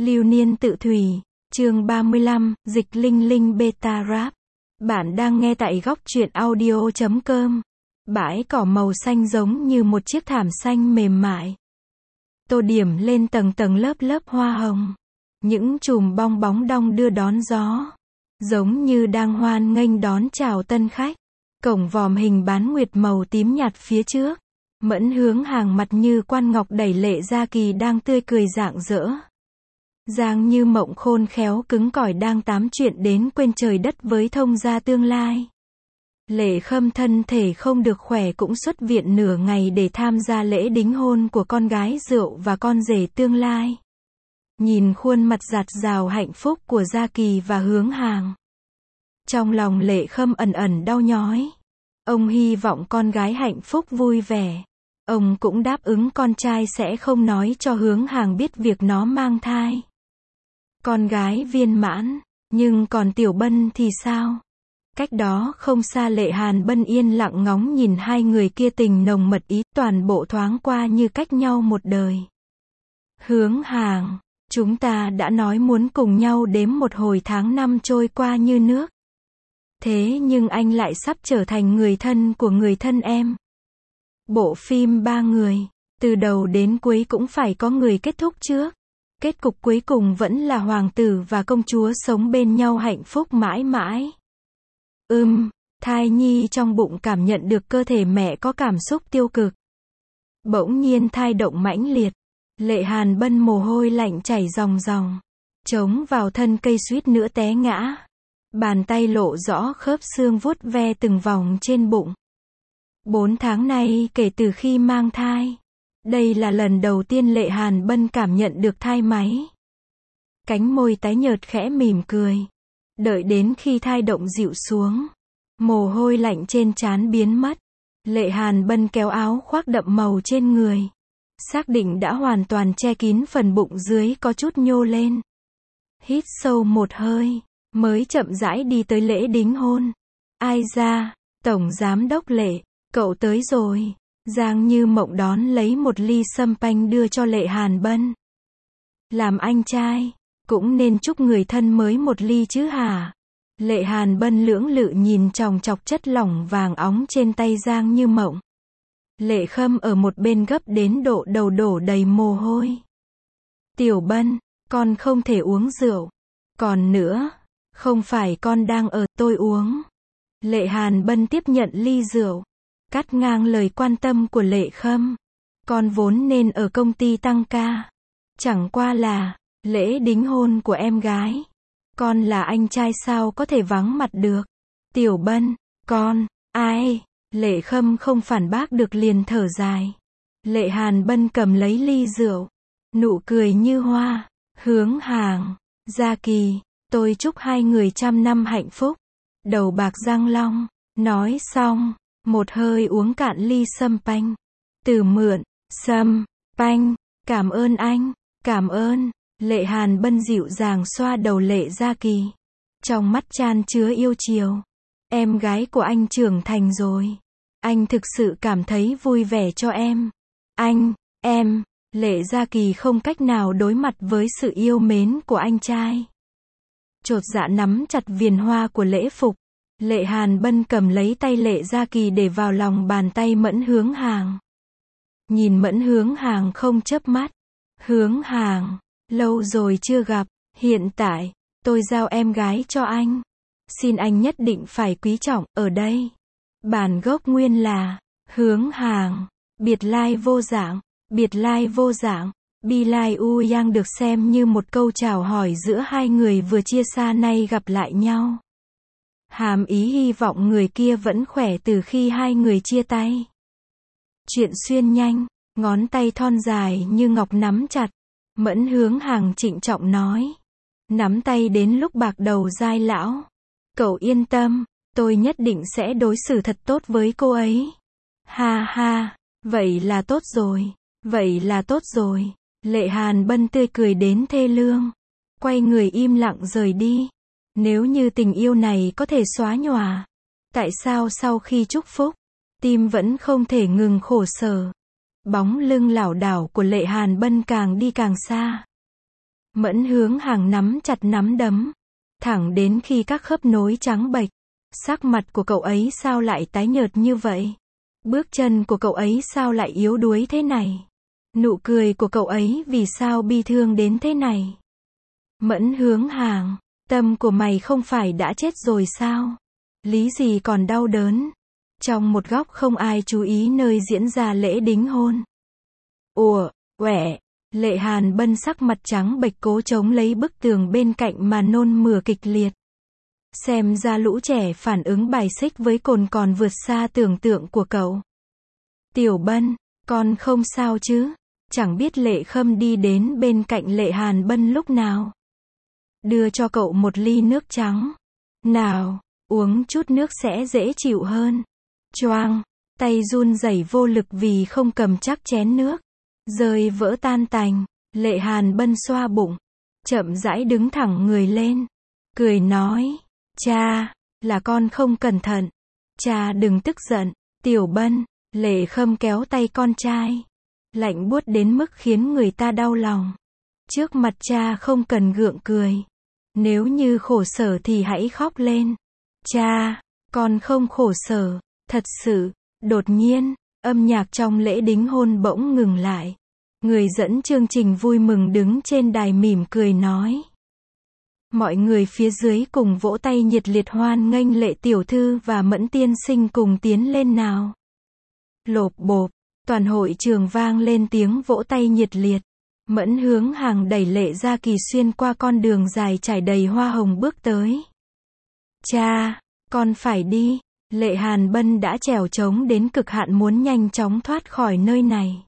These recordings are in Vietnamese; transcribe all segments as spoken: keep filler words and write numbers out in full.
Lưu niên tự thủy, chương ba mươi lăm, dịch linh linh beta rap. Bạn đang nghe tại góc truyện audio chấm com. Bãi cỏ màu xanh giống như một chiếc thảm xanh mềm mại. Tô điểm lên tầng tầng lớp lớp hoa hồng. Những chùm bong bóng đong đưa đón gió. Giống như đang hoan nghênh đón chào tân khách. Cổng vòm hình bán nguyệt màu tím nhạt phía trước. Mẫn Hướng Hàng mặt như quan ngọc đẩy Lệ Gia Kỳ đang tươi cười rạng rỡ. Giang Như Mộng khôn khéo cứng cỏi đang tám chuyện đến quên trời đất với thông gia tương lai. Lệ Khâm thân thể không được khỏe cũng xuất viện nửa ngày để tham gia lễ đính hôn của con gái rượu và con rể tương lai. Nhìn khuôn mặt dạt dào hạnh phúc của Gia Kỳ và Hướng Hàng, trong lòng Lệ Khâm ẩn ẩn đau nhói. Ông hy vọng con gái hạnh phúc vui vẻ. Ông cũng đáp ứng con trai sẽ không nói cho Hướng Hàng biết việc nó mang thai. Con gái viên mãn, nhưng còn Tiểu Bân thì sao? Cách đó không xa Lệ Hàn Bân yên lặng ngóng nhìn hai người kia tình nồng mật ý, toàn bộ thoáng qua như cách nhau một đời. Hướng Hàng, chúng ta đã nói muốn cùng nhau đếm một hồi tháng năm trôi qua như nước. Thế nhưng anh lại sắp trở thành người thân của người thân em. Bộ phim ba người, từ đầu đến cuối cũng phải có người kết thúc trước. Kết cục cuối cùng vẫn là hoàng tử và công chúa sống bên nhau hạnh phúc mãi mãi. Ừm, thai nhi trong bụng cảm nhận được cơ thể mẹ có cảm xúc tiêu cực. Bỗng nhiên thai động mãnh liệt. Lệ Hàn Bân mồ hôi lạnh chảy ròng ròng. Chống vào thân cây suýt nữa té ngã. Bàn tay lộ rõ khớp xương vuốt ve từng vòng trên bụng. Bốn tháng nay kể từ khi mang thai. Đây là lần đầu tiên Lệ Hàn Bân cảm nhận được thai máy. Cánh môi tái nhợt khẽ mỉm cười. Đợi đến khi thai động dịu xuống. Mồ hôi lạnh trên trán biến mất. Lệ Hàn Bân kéo áo khoác đậm màu trên người. Xác định đã hoàn toàn che kín phần bụng dưới có chút nhô lên. Hít sâu một hơi. Mới chậm rãi đi tới lễ đính hôn. Ai ra, Tổng Giám Đốc Lệ, cậu tới rồi. Giang Như Mộng đón lấy một ly sâm panh đưa cho Lệ Hàn Bân. Làm anh trai, cũng nên chúc người thân mới một ly chứ hả? Lệ Hàn Bân lưỡng lự nhìn chòng chọc chất lỏng vàng óng trên tay Giang Như Mộng. Lệ Khâm ở một bên gấp đến độ đầu đổ đầy mồ hôi. Tiểu Bân, con không thể uống rượu. Còn nữa, không phải con đang ở, tôi uống. Lệ Hàn Bân tiếp nhận ly rượu. Cắt ngang lời quan tâm của Lệ Khâm. Con vốn nên ở công ty tăng ca. Chẳng qua là lễ đính hôn của em gái. Con là anh trai sao có thể vắng mặt được. Tiểu Bân, con, ai? Lệ Khâm không phản bác được liền thở dài. Lệ Hàn Bân cầm lấy ly rượu. Nụ cười như hoa. Hướng Hàng, Gia Kỳ, tôi chúc hai người trăm năm hạnh phúc. Đầu bạc răng long. Nói xong, một hơi uống cạn ly sâm panh. Từ mượn, sâm, panh, cảm ơn anh, cảm ơn. Lệ Hàn Bân dịu dàng xoa đầu Lệ Gia Kỳ. Trong mắt chan chứa yêu chiều. Em gái của anh trưởng thành rồi. Anh thực sự cảm thấy vui vẻ cho em. Anh, em, Lệ Gia Kỳ không cách nào đối mặt với sự yêu mến của anh trai. Chột dạ nắm chặt viền hoa của lễ phục. Lệ Hàn Bân cầm lấy tay Lệ Gia Kỳ để vào lòng bàn tay Mẫn Hướng Hàng. Nhìn Mẫn Hướng Hàng không chớp mắt. Hướng Hàng, lâu rồi chưa gặp, hiện tại, tôi giao em gái cho anh. Xin anh nhất định phải quý trọng, ở đây. Bản gốc nguyên là, Hướng Hàng, biệt lai vô dạng, biệt lai vô dạng. Bi lai u yang được xem như một câu chào hỏi giữa hai người vừa chia xa nay gặp lại nhau. Hàm ý hy vọng người kia vẫn khỏe từ khi hai người chia tay. Chuyện xuyên nhanh, ngón tay thon dài như ngọc nắm chặt. Mẫn Hướng Hàng trịnh trọng nói. Nắm tay đến lúc bạc đầu dai lão. Cậu yên tâm, tôi nhất định sẽ đối xử thật tốt với cô ấy. Ha ha, vậy là tốt rồi, vậy là tốt rồi. Lệ Hàn Bân tươi cười đến thê lương. Quay người im lặng rời đi. Nếu như tình yêu này có thể xóa nhòa, tại sao sau khi chúc phúc, tim vẫn không thể ngừng khổ sở. Bóng lưng lảo đảo của Lệ Hàn Bân càng đi càng xa. Mẫn Hướng Hàng nắm chặt nắm đấm, thẳng đến khi các khớp nối trắng bệch. Sắc mặt của cậu ấy sao lại tái nhợt như vậy? Bước chân của cậu ấy sao lại yếu đuối thế này? Nụ cười của cậu ấy vì sao bi thương đến thế này? Mẫn Hướng Hàng, tâm của mày không phải đã chết rồi sao? Lý gì còn đau đớn? Trong một góc không ai chú ý nơi diễn ra lễ đính hôn. Ủa, quẻ, Lệ Hàn Bân sắc mặt trắng bệch cố chống lấy bức tường bên cạnh mà nôn mửa kịch liệt. Xem ra lũ trẻ phản ứng bài xích với cồn còn vượt xa tưởng tượng của cậu. Tiểu Bân, con không sao chứ? Chẳng biết Lệ Khâm đi đến bên cạnh Lệ Hàn Bân lúc nào. Đưa cho cậu một ly nước trắng. Nào, uống chút nước sẽ dễ chịu hơn. Choang, tay run rẩy vô lực vì không cầm chắc chén nước. Rơi vỡ tan tành, Lệ Hàn Bân xoa bụng, chậm rãi đứng thẳng người lên. Cười nói, cha, là con không cẩn thận. Cha đừng tức giận. Tiểu Bân, Lệ Khâm kéo tay con trai. Lạnh buốt đến mức khiến người ta đau lòng. Trước mặt cha không cần gượng cười. Nếu như khổ sở thì hãy khóc lên. Cha, con không khổ sở, thật sự. Đột nhiên, âm nhạc trong lễ đính hôn bỗng ngừng lại. Người dẫn chương trình vui mừng đứng trên đài mỉm cười nói. Mọi người phía dưới cùng vỗ tay nhiệt liệt hoan nghênh Lệ tiểu thư và Mẫn tiên sinh cùng tiến lên nào. Lộp bộp, toàn hội trường vang lên tiếng vỗ tay nhiệt liệt. Mẫn Hướng Hàng đẩy Lệ Gia Kỳ xuyên qua con đường dài trải đầy hoa hồng bước tới. Cha, con phải đi. Lệ Hàn Bân đã trèo trống đến cực hạn muốn nhanh chóng thoát khỏi nơi này.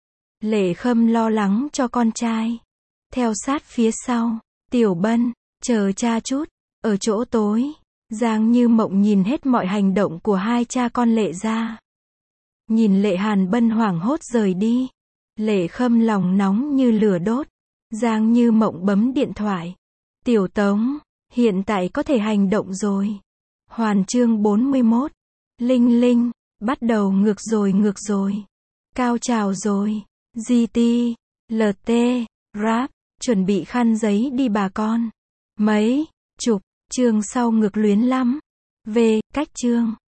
Lệ Khâm lo lắng cho con trai. Theo sát phía sau. Tiểu Bân, chờ cha chút. Ở chỗ tối, Giang Như Mộng nhìn hết mọi hành động của hai cha con Lệ Gia. Nhìn Lệ Hàn Bân hoảng hốt rời đi. Lệ Khâm lòng nóng như lửa đốt. Giang Như Mộng bấm điện thoại. Tiểu Tống, hiện tại có thể hành động rồi. Hoàn chương bốn mươi mốt. Linh Linh, bắt đầu ngược rồi ngược rồi. Cao trào rồi. giê tê, lờ tê, rap, chuẩn bị khăn giấy đi bà con. Mấy, chục, chương sau ngược luyến lắm. Về, cách chương.